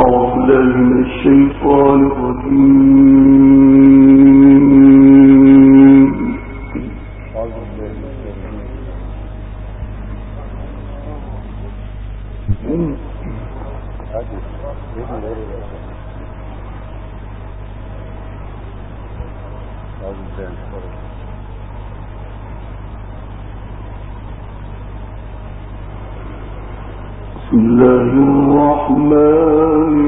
بسم الله الرحمن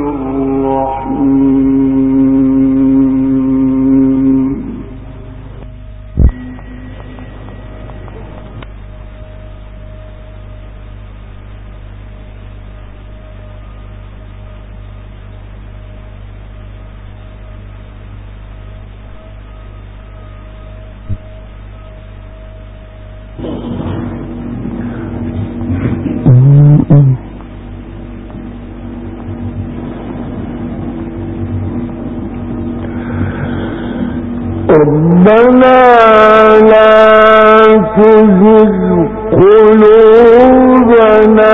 الرحيم. ربنا لا تزغ قلوبنا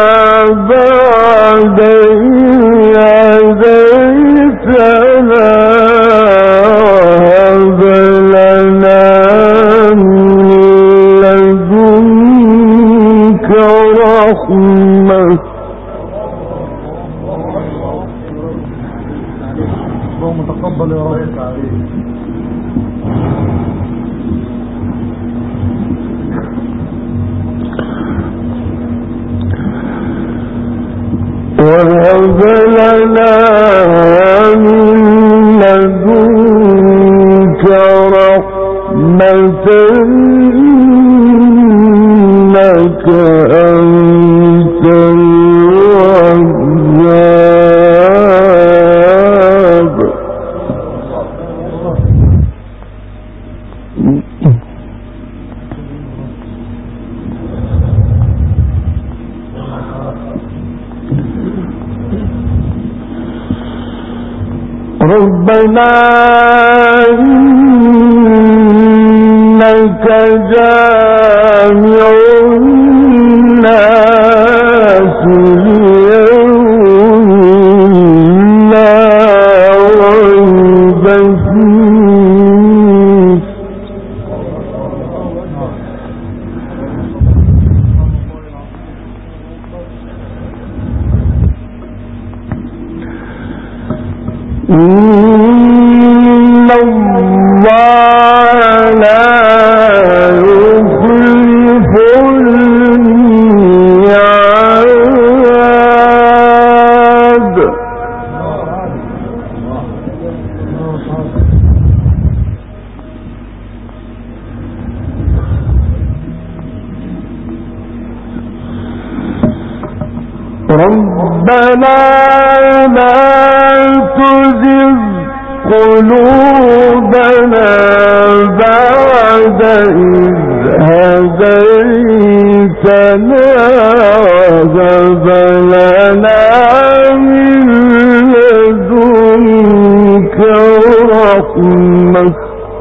بعد إذ هديتنا وهب لنا من لدنك رحمة اللهم تقبل يا رب. وهب لنا من لدنك رحمة إنك أنت الوهاب. ربنا إنك جامع الناس ليوم لا ريب فيه. إن الله لا يخلف الميعاد. ربنا لا تزغ قلوبنا بعد إذ هديتنا وهب لنا من لدنك رحمة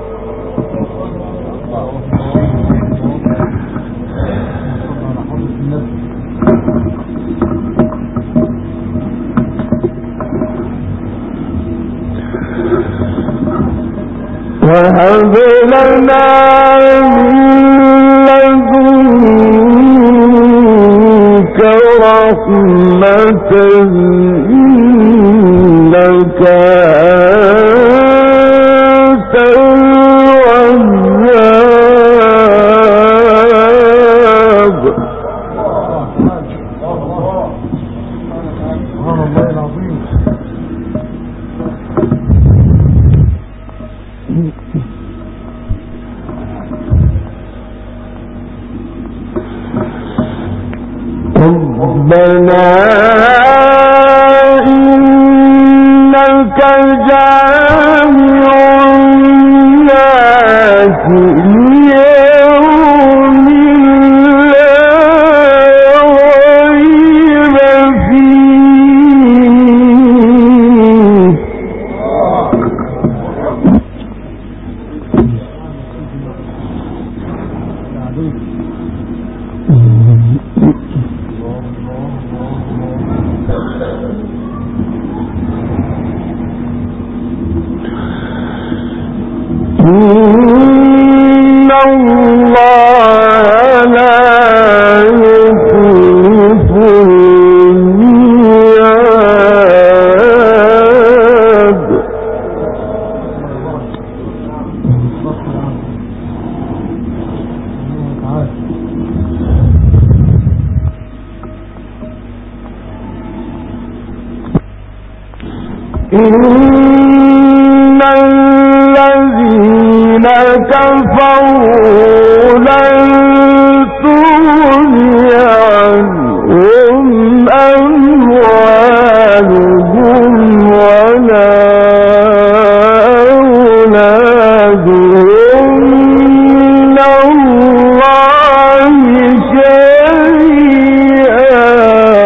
وهب لنا من لدنك رحمة إنك أنت الوهاب. ربنا إنك جامع الناس ليوم لا ريب فيه. إن الذين كفروا لن تغني عنهم أموالهم ولا أولادهم من الله شيئا.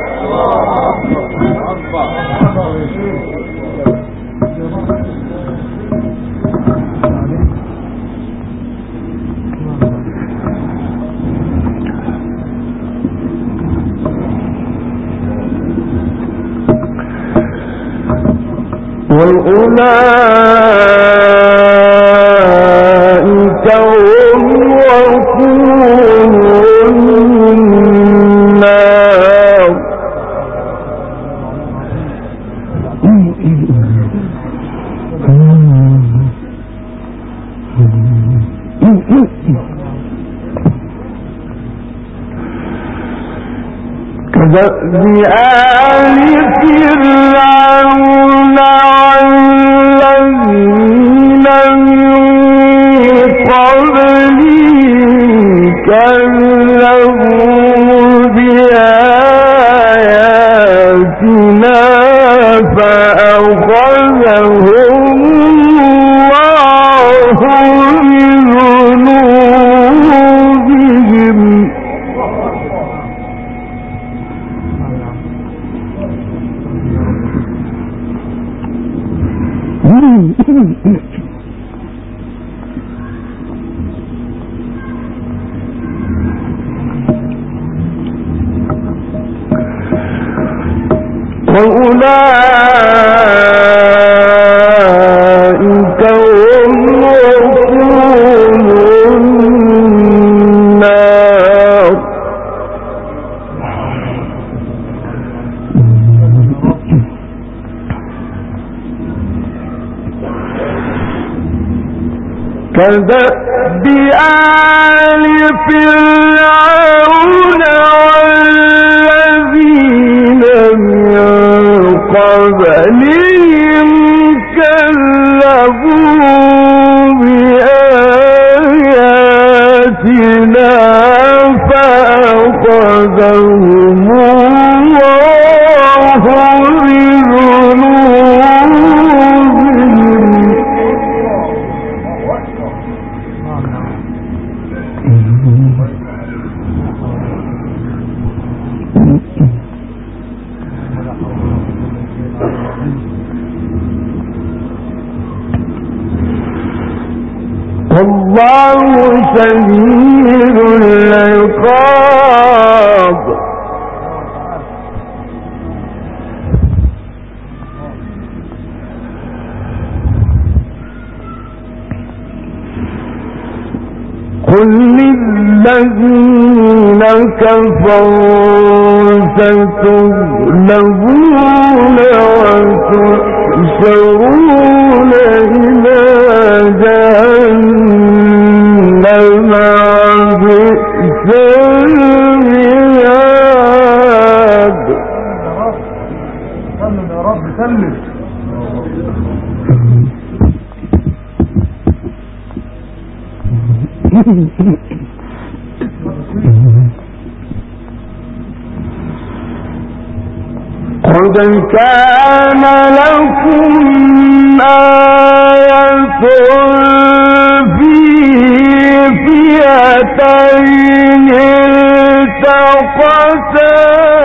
وأولئك هم وقود النار. كدأب آل فرعون والذين من قبلهم كذبوا بآياتنا فأخذهم الله بذنوبهم. وأولئك هم وقود النار. كدأب آل فرعون والذين من قبلهم كذبوا بآياتنا فأخذهم الله بذنوبهم. والله شديد العقاب. قل للذين كفروا ستغلبون وتحشرون إلى جهنم بئس المهاد. سلم يا رب سلم. قد كان لكم آية في فئتين التقتا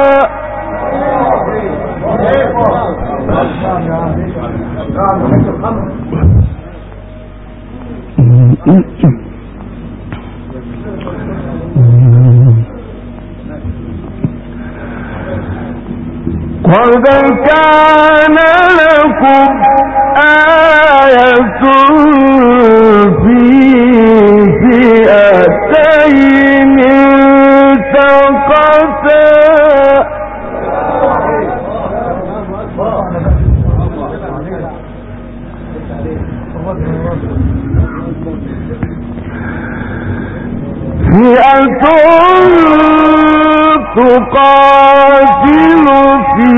قد كان لكم آية في فئتين التقتا فئة تقاتل في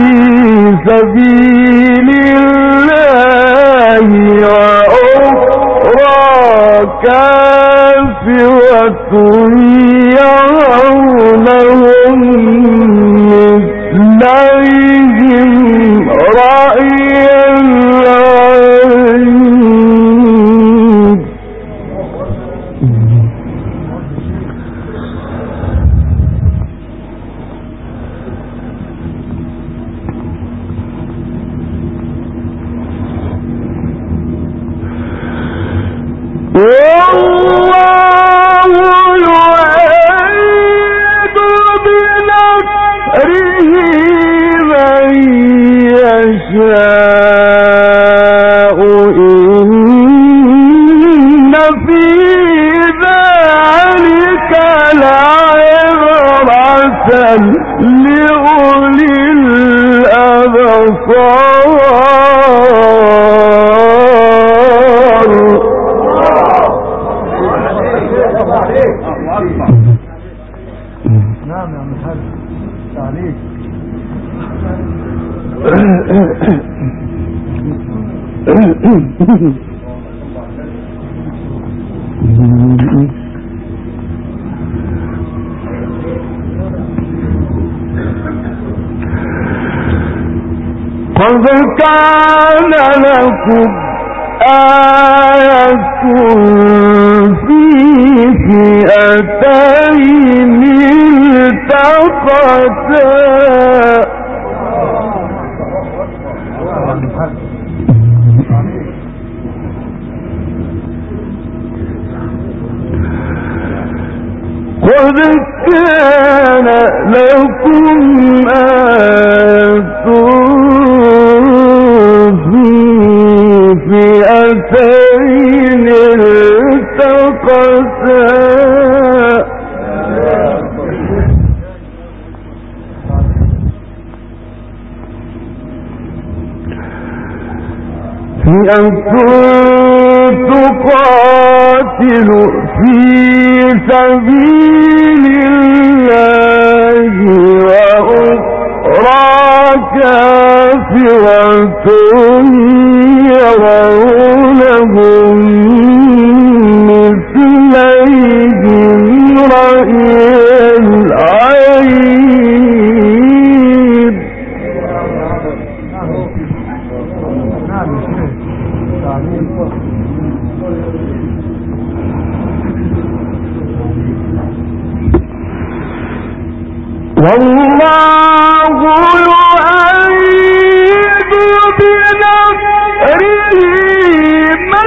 سبيل الله وأخرى كافرة يرونهم مثليهم رأي العين والله يؤيد بنصره من يشاء إن في ذلك لعبرة لأولي الأبصار. نعم يا محمد تعليق. قد كان لكم آية في فئتين التقتا قد كان لكم آية في فئتين التقتا فئة تقاتل في سبيل الله وأخرى كافرة يرونهم مثليهم رأي العين. والله يؤيد بنصره من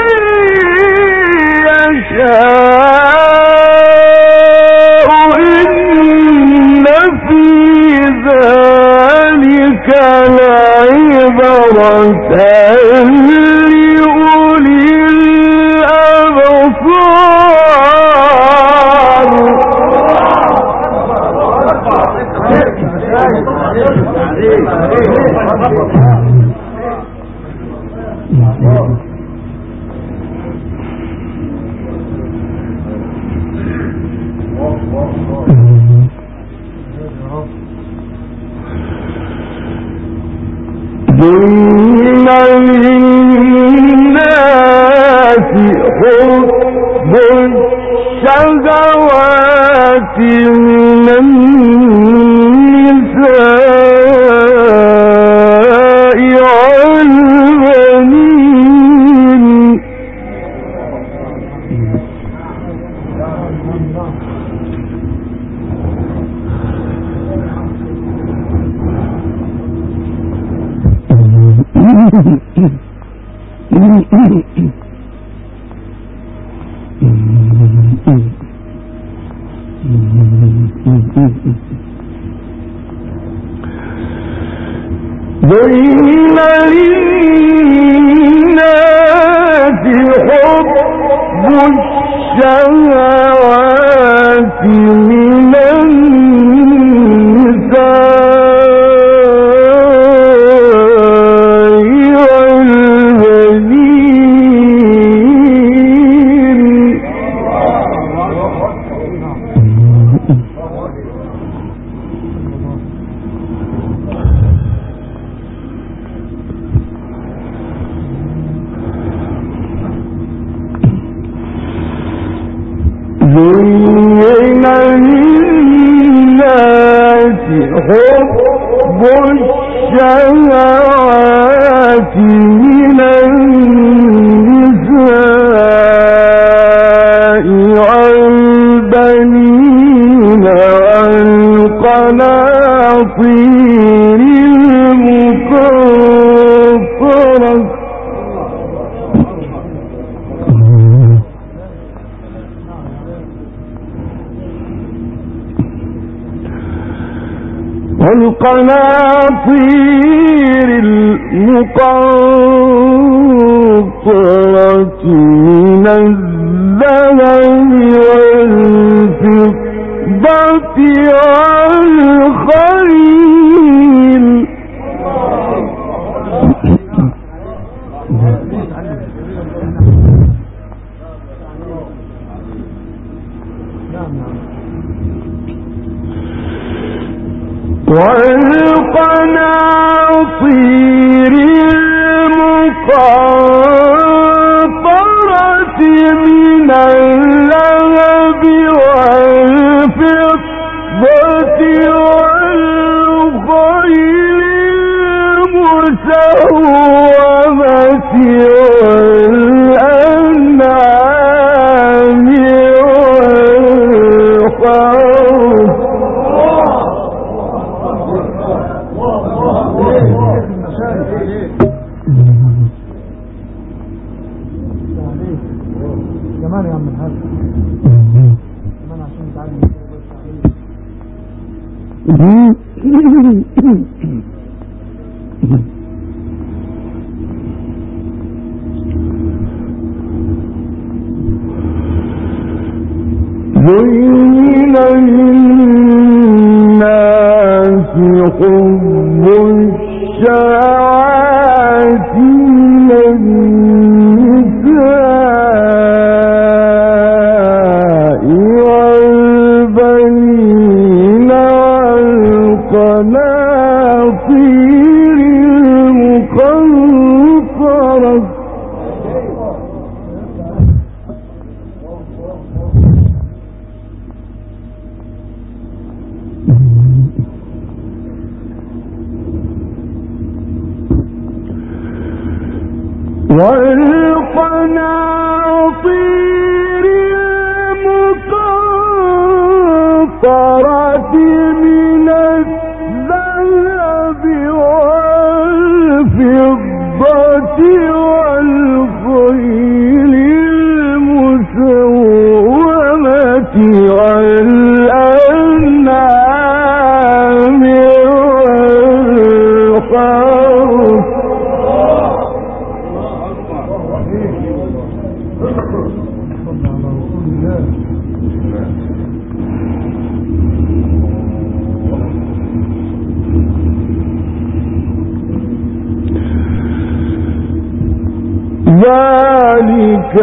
يشاء إن في ذلك لعبرة لأولي الأبصار. زين للناس حب الشهوات من النساء والبنين زين للناس حب الشهوات من النساء والبنين الشهوات من النساء والبنين والقناطير المقنطرة والقناطير المقنطرة من الذهب والفضة والخيل والقناطير المقنطرة من الذهب والفضة والخيل المسومة والأنعام والحرث كمان يا عم الحاج كمان عشان تعلم زين للناس حب الشهوات من النساء والبنين والقناطير المقنطرة والقناطير المقنطرة من الذهب والفضة والخيل المسومة والأنعام والحرث ذلك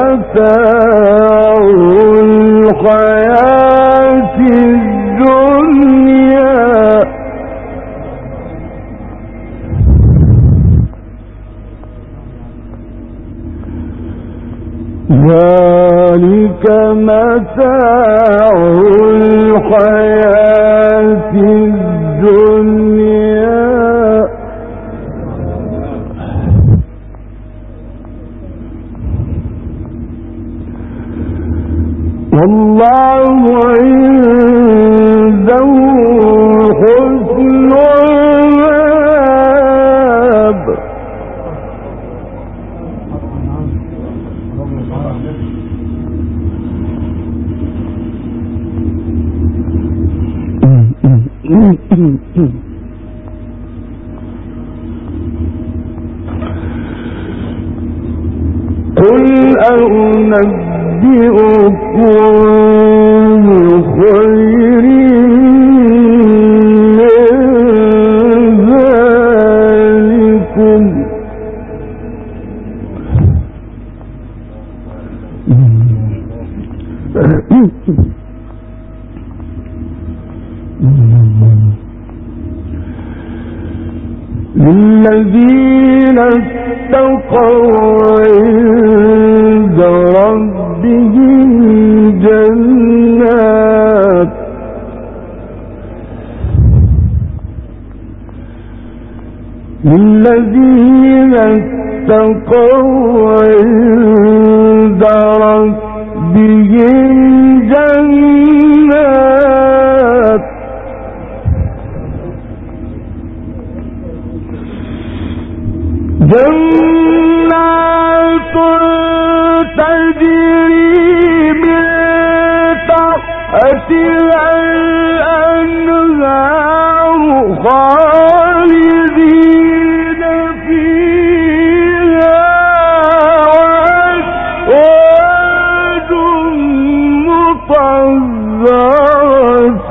متاع الحياة الدنيا ذلك متاع الحياة الدنيا والله عنده حسن العذاب قل أنبئكم بخير من ذلكم للذين اتقوا عند ربهم جنات للذين اتقوا عند ربهم جنات تجري من تحتها الأنهار خالدين فيها وأزواج مطهرة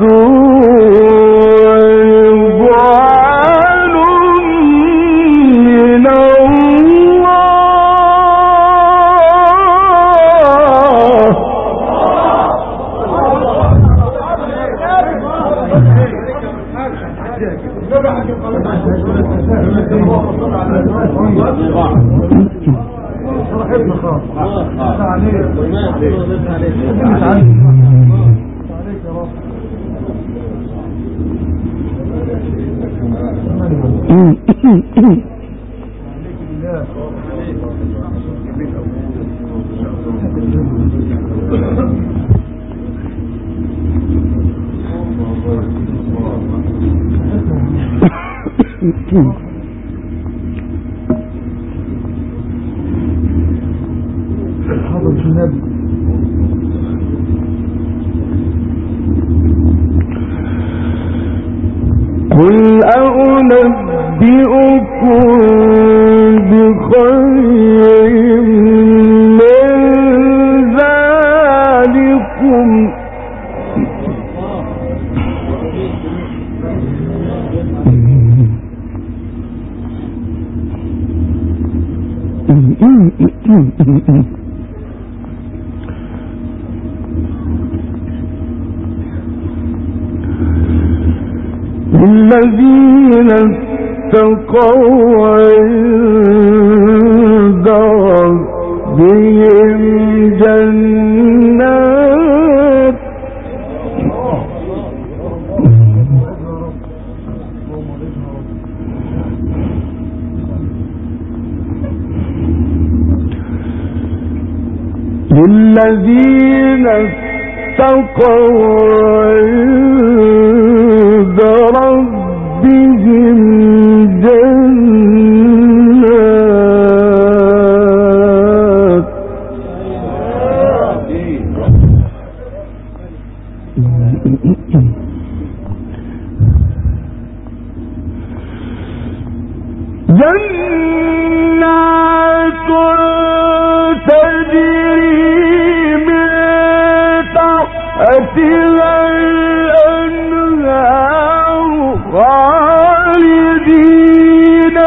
قل أنبئكم بخير من ذلكم الذين اتقوا عند ربهم جنات للذين اتقوا عند ربهم جنات تجري من تحتها الأنهار خالدين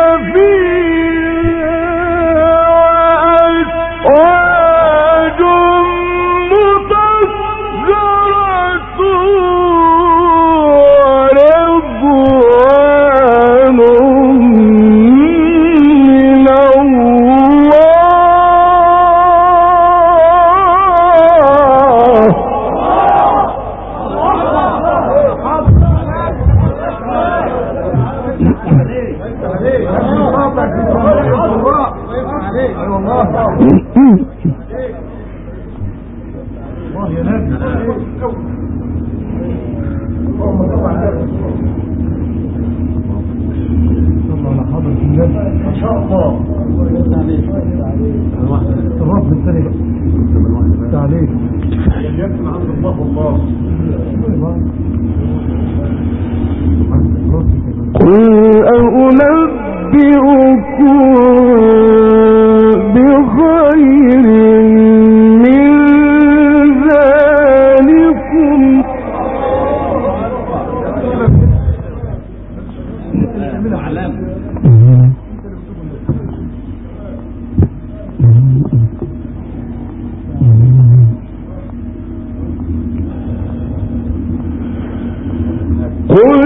فيها وأزواج مطهرة ورضوان من الله قل أنبئكم بخير من ذلكم قل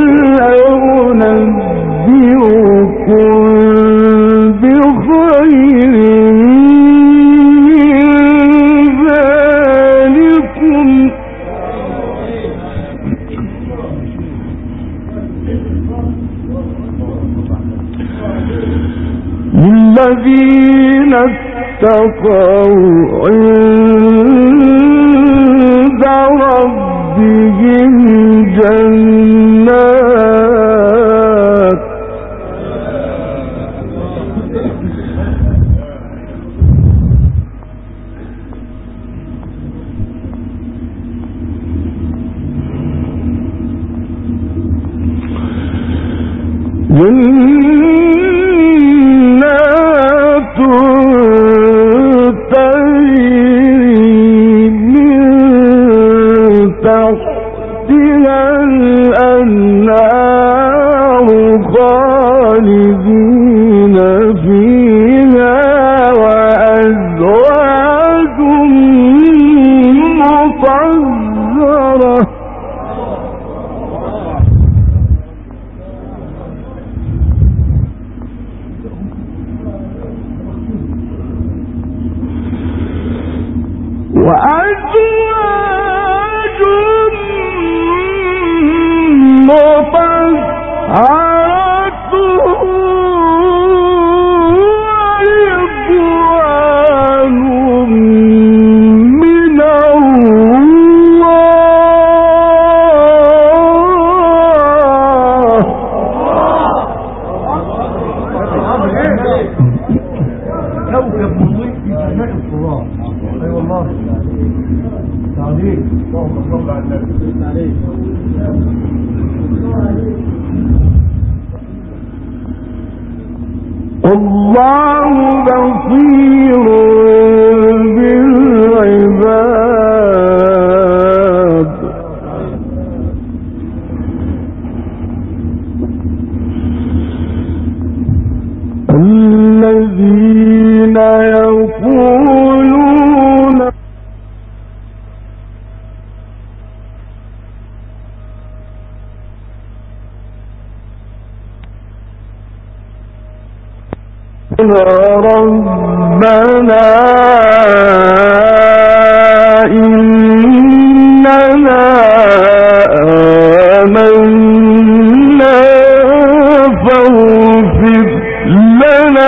أنبئكم بخير من ذلكم الذين اتقوا عند ربهم جنات تجري من تحتها الأنهار خالدين فيها وأزواج مطهرة وأزواج مطهرة ورضوان من الله كوكب مضيء في جنات التراب. اي والله تعليق. اللهم صل على النبي. الله بصير بالعباد الذين يقولون ربنا إننا آمنا فاغفر لنا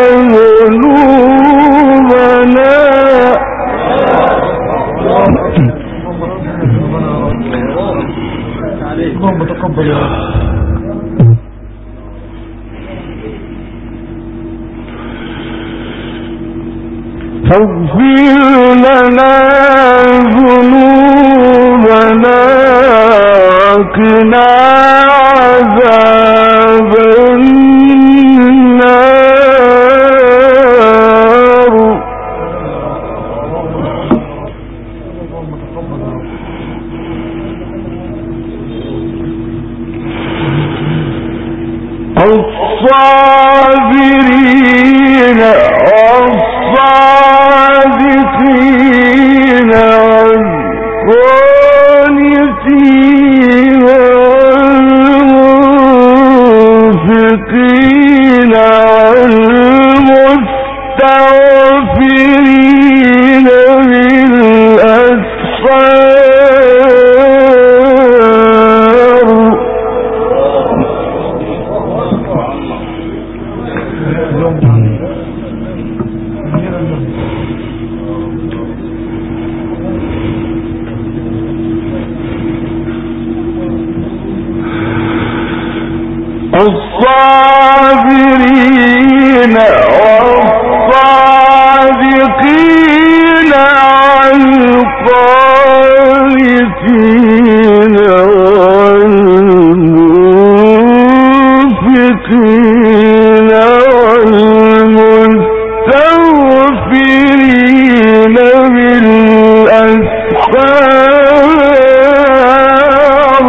ذنوبنا اللهم تقبل يا رب. فاغفر لنا ذنوبنا وقنا عذاب النار الصابرين والصادقين والقانتين والمنفقين والمستغفرين بالأسحار الصابرين والصادقين والقانتين والمنفقين والمستغفرين بالأسحار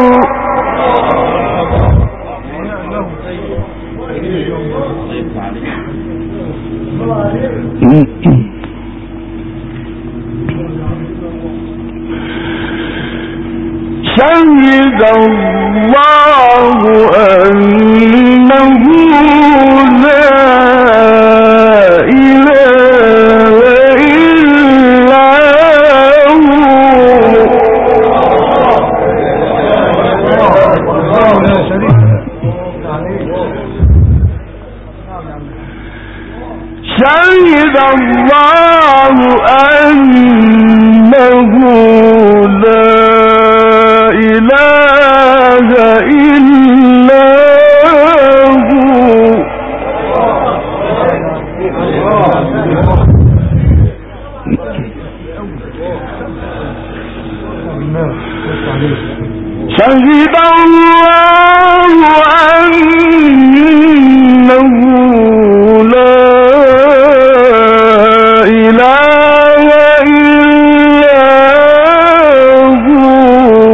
شهد الله أنه لا إله إلا هو شهد الله أنه لا إله إلا هو شهد الله أنه لا إله إلا هو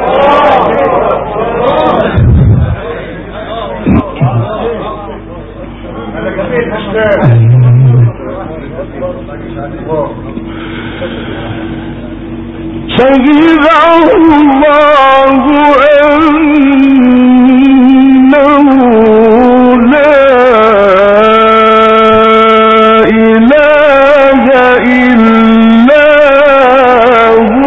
شهد الله أنه لا إله إلا هو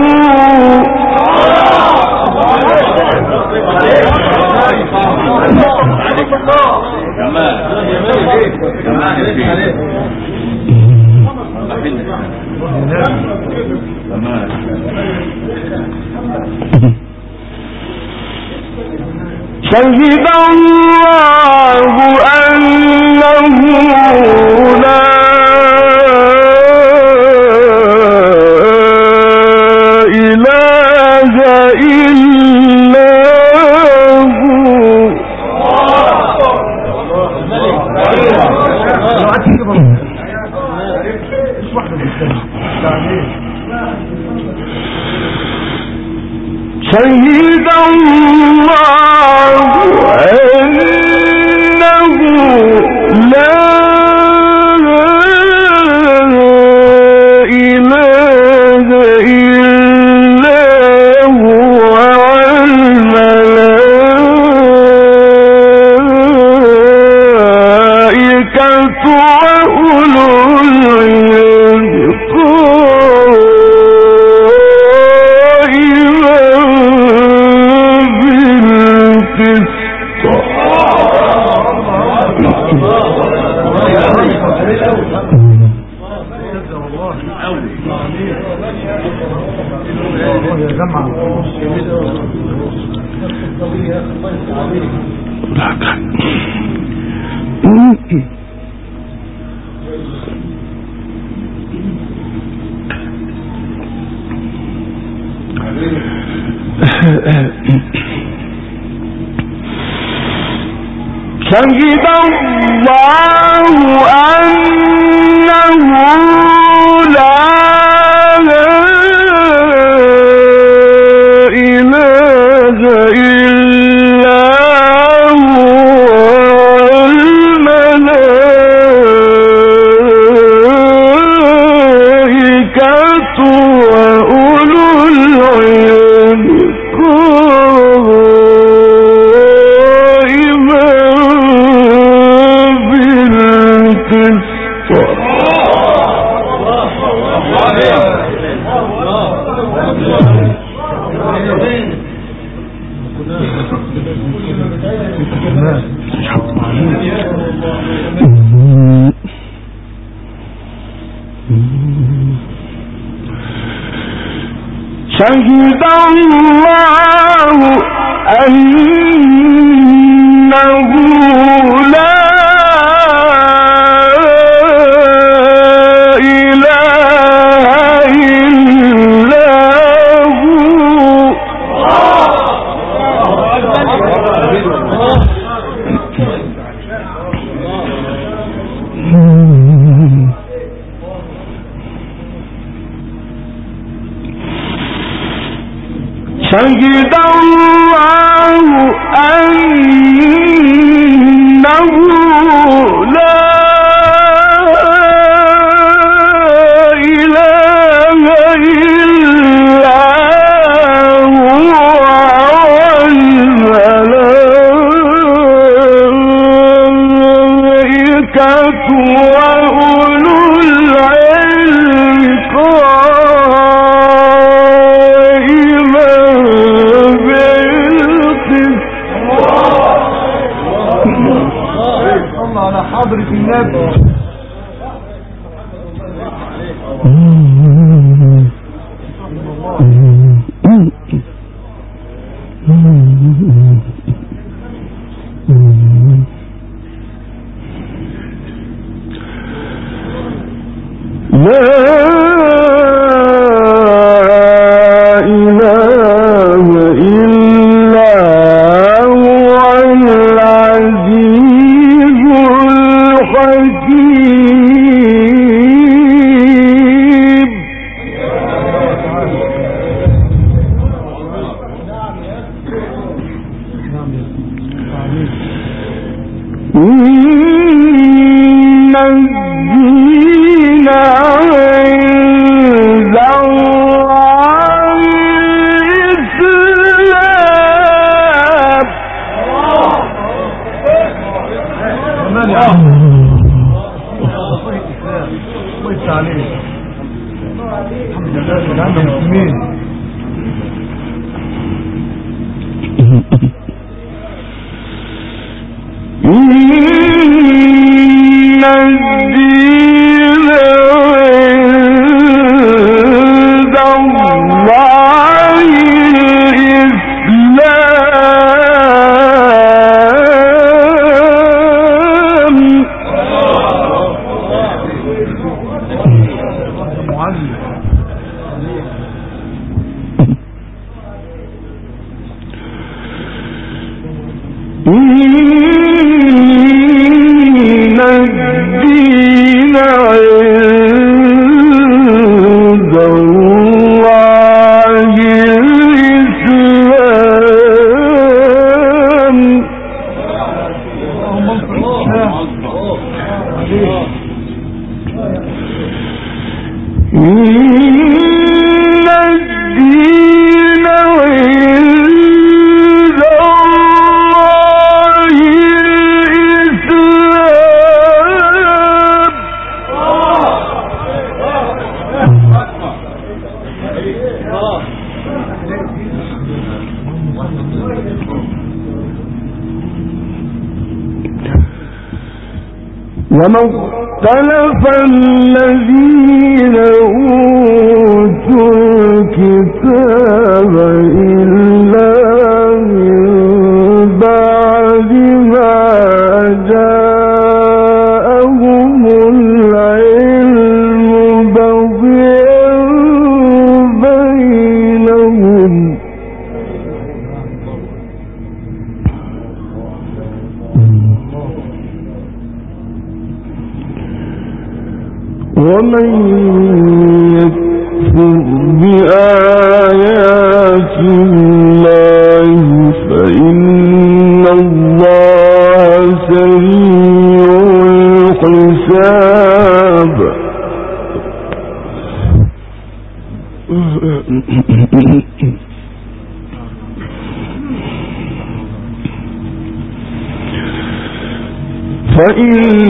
شهد الله أنه لا إله إلا هو شهد الله أنه لا إله إلا هو والملائكة وأولو العلم شهد الله أنه لا إله إلا هو والملائكة وأولو العلم شهد الله أنه لا إله إلا هو شهد الله أنه لا إله إلا هو والملائكة وأولو العلم حضرة النبي وما اختلف الذين أوتوا الكتاب إلا من بعد ما جاءهم العلم بغيا بينهم ومن يكفر بآيات الله فإن الله سريع الحساب فإن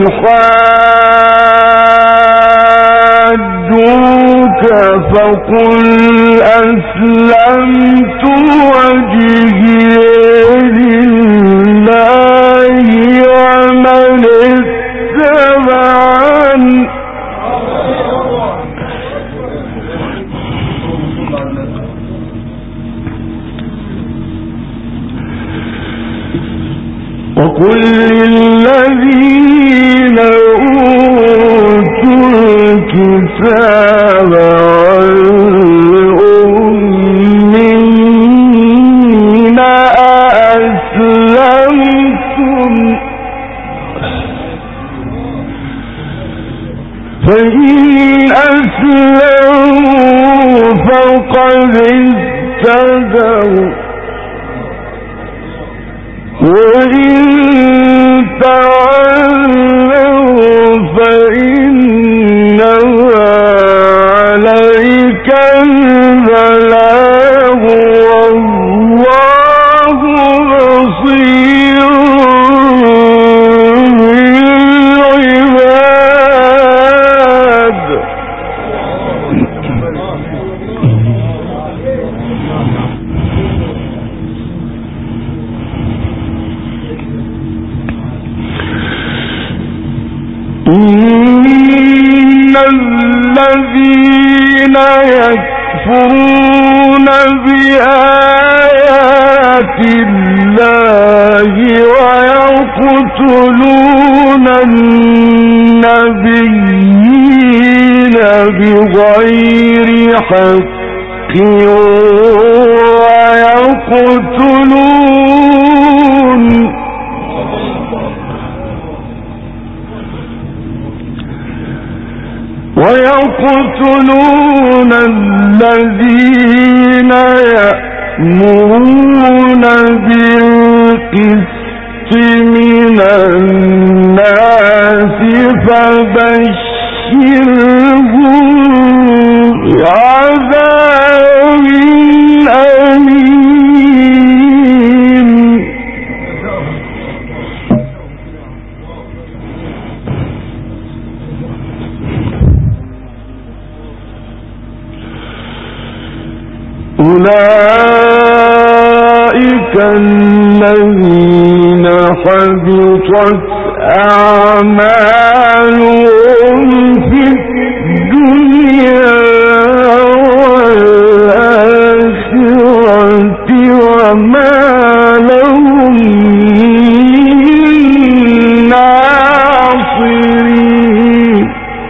حاجوك فقل أسلمت وجهي لله ومن اتبعني وقل للذين أوتوا الكتاب والأمين أأسلمتم فإن أسلموا فقد اهتدوا وإن تولوا فإنما عليك البلاغ والله بصير بالعباد. إن الذين يكفرون بآيات الله ويقتلون النبيين بغير حق ويقتلون الذين يأمرون بالقسط من الناس فبشرهم بعذاب أليم. أولئك الذين حبطت أعمالهم في الدنيا والآخرة وما لهم من ناصرين.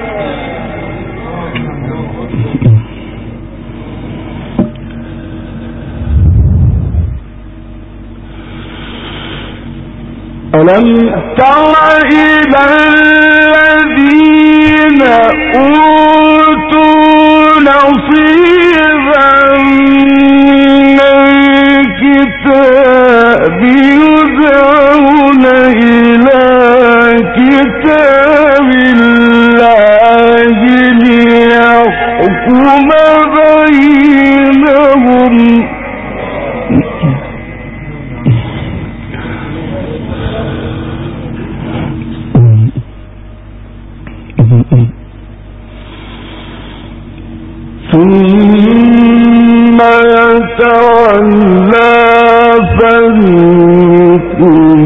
ألم تر إلى الذين أوتوا نصيبا من الكتاب يدعون إلى كتاب الله ليحكم بينهم ثم يتولى فريق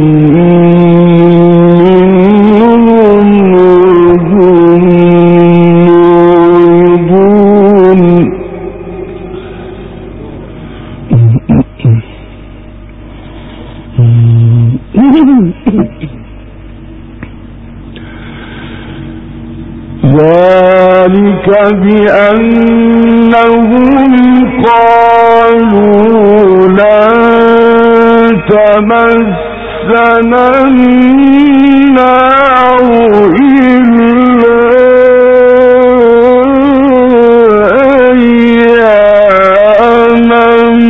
منهم وهم معرضون. ذلك بأنهم قالوا لن تمسنا النار إلا أياما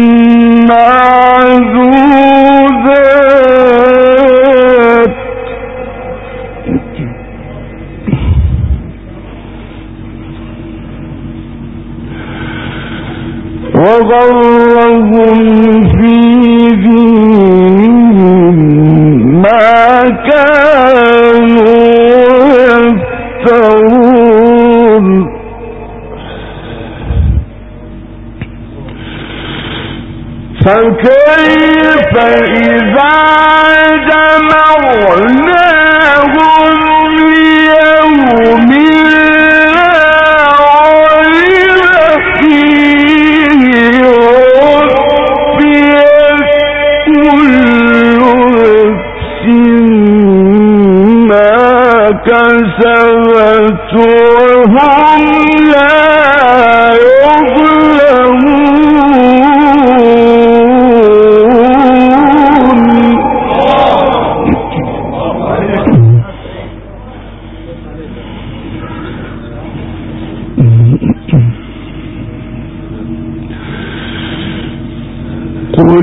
معدودات وغرهم في دينهم ما كانوا يفترون. فكيف إذا جمعناهم ليوم كسبت وهم لا يظلمون. قل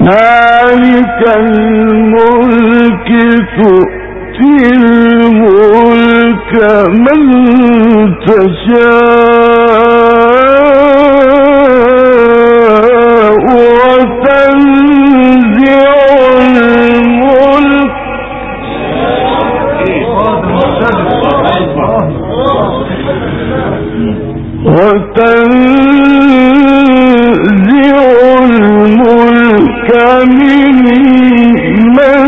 مالك الملك تؤتي الملك من تشاء وتنزع الملك ممن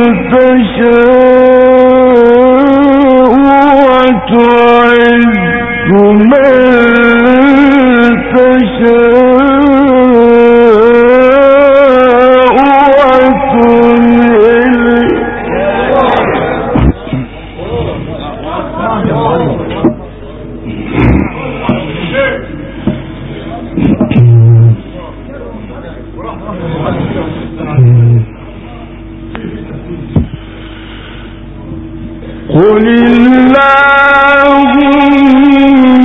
تشاء وتعز من تشاء وتذل قل اللهم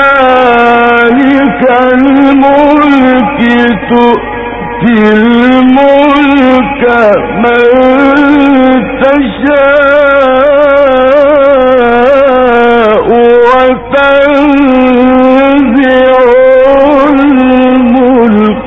مالك الملك تؤتي الملك من تشاء وتنزع الملك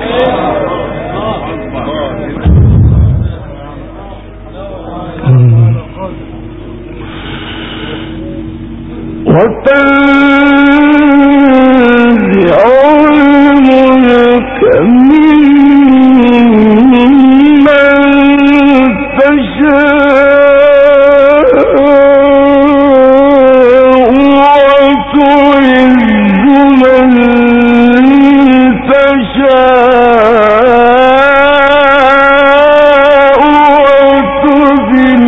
وتنزع الملك ممن تشاء وتعز من تشاء وتذل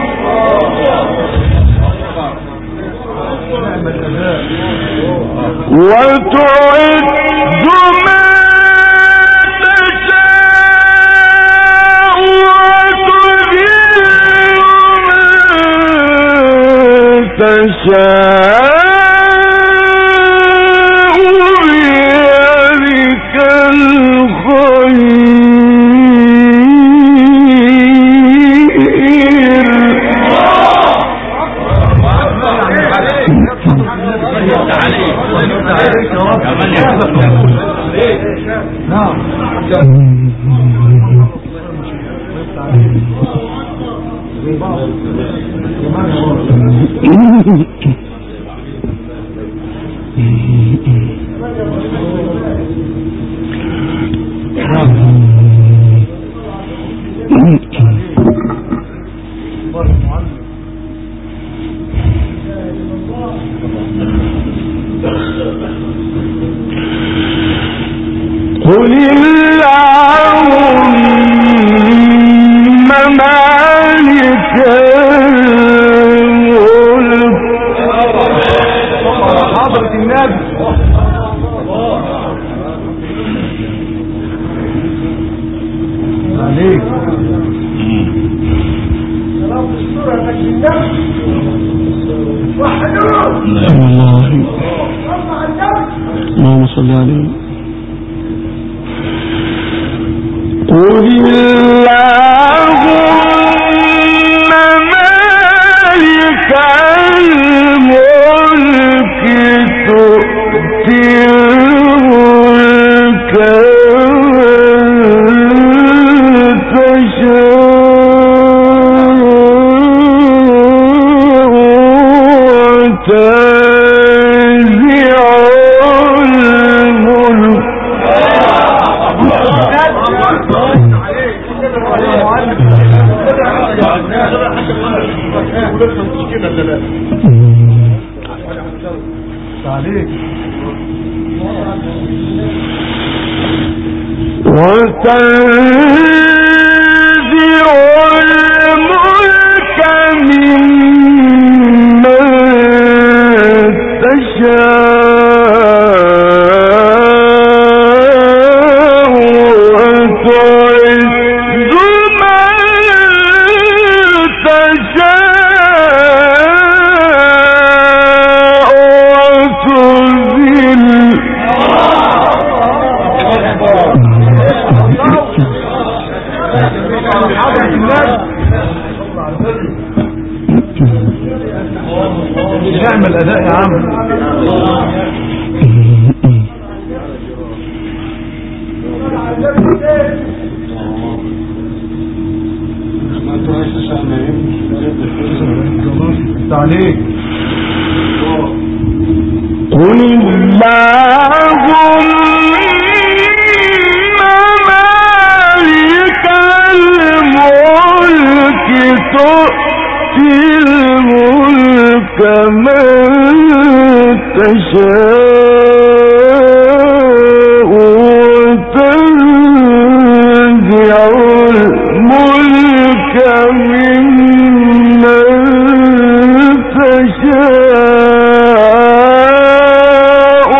وتعز من تشاء وتذل من تشاء بيدك الخير قل اللهم مالك الملك حضرة النبي عليك اللهم صل عليه. قل اللهم مالك الملك تؤتي الملك من تشاء وتنزع الملك وتنزع الملك ممن تشاء وتعز من تشاء وتذل لا يا عم عليك قل اللهم مالك الملك تؤتي الملك من تشاء وتنزع الملك ممن تشاء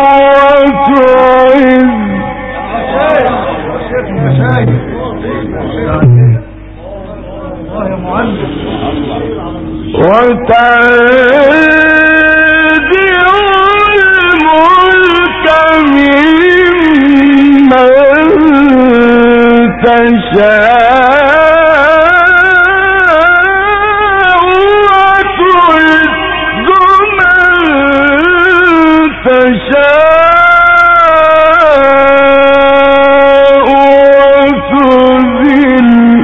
وتنزع الملك ممن تشاء وتعز من تشاء وتذل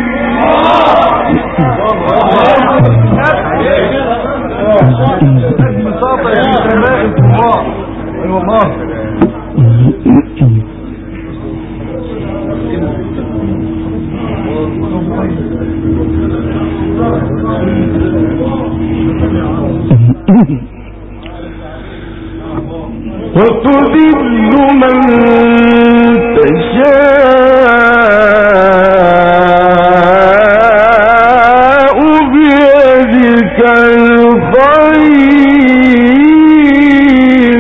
وتذل من تشاء بيدك الخير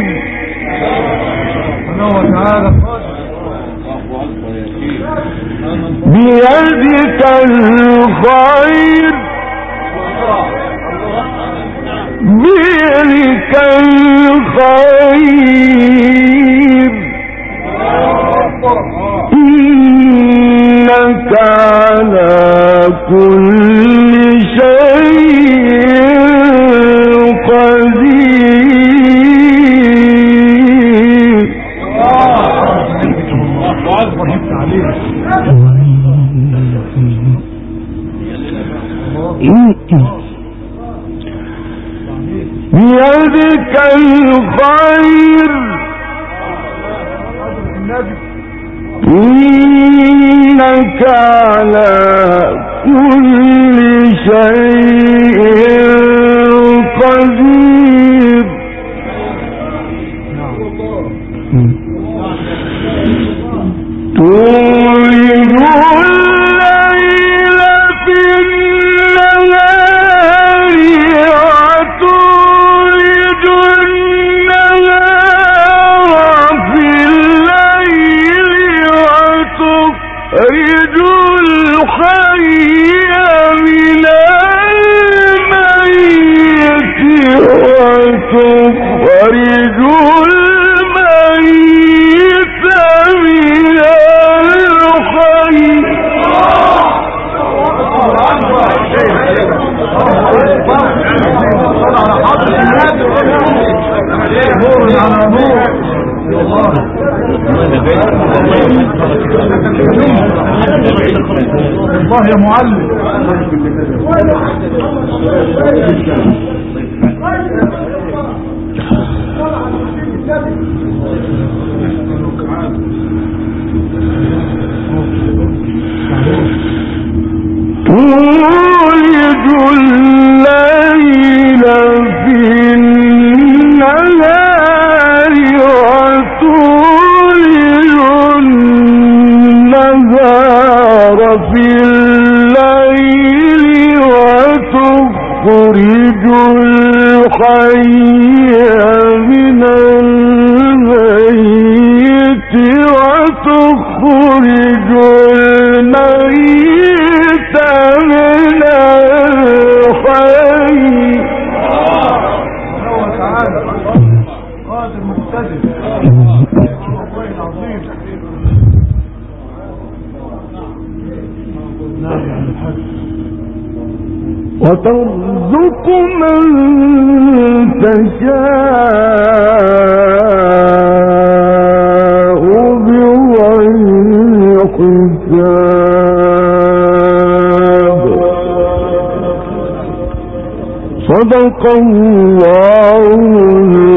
بيدك الخير بيدك الخير إنك على كل شيء قدير بيدك الخير إنك على كل شيء قدير تولد الليل في النهار وتولد النهار في الليل وتخرج الحي من الميت وتخرج الميت من الحي الله يا معلم تولد الليل في النهار وتولد النهار في الليل وتخرج الحي من الميت وتخرج الميت من الحي قادر مقتدر وترزق من تشاء بغير حساب. صدق الله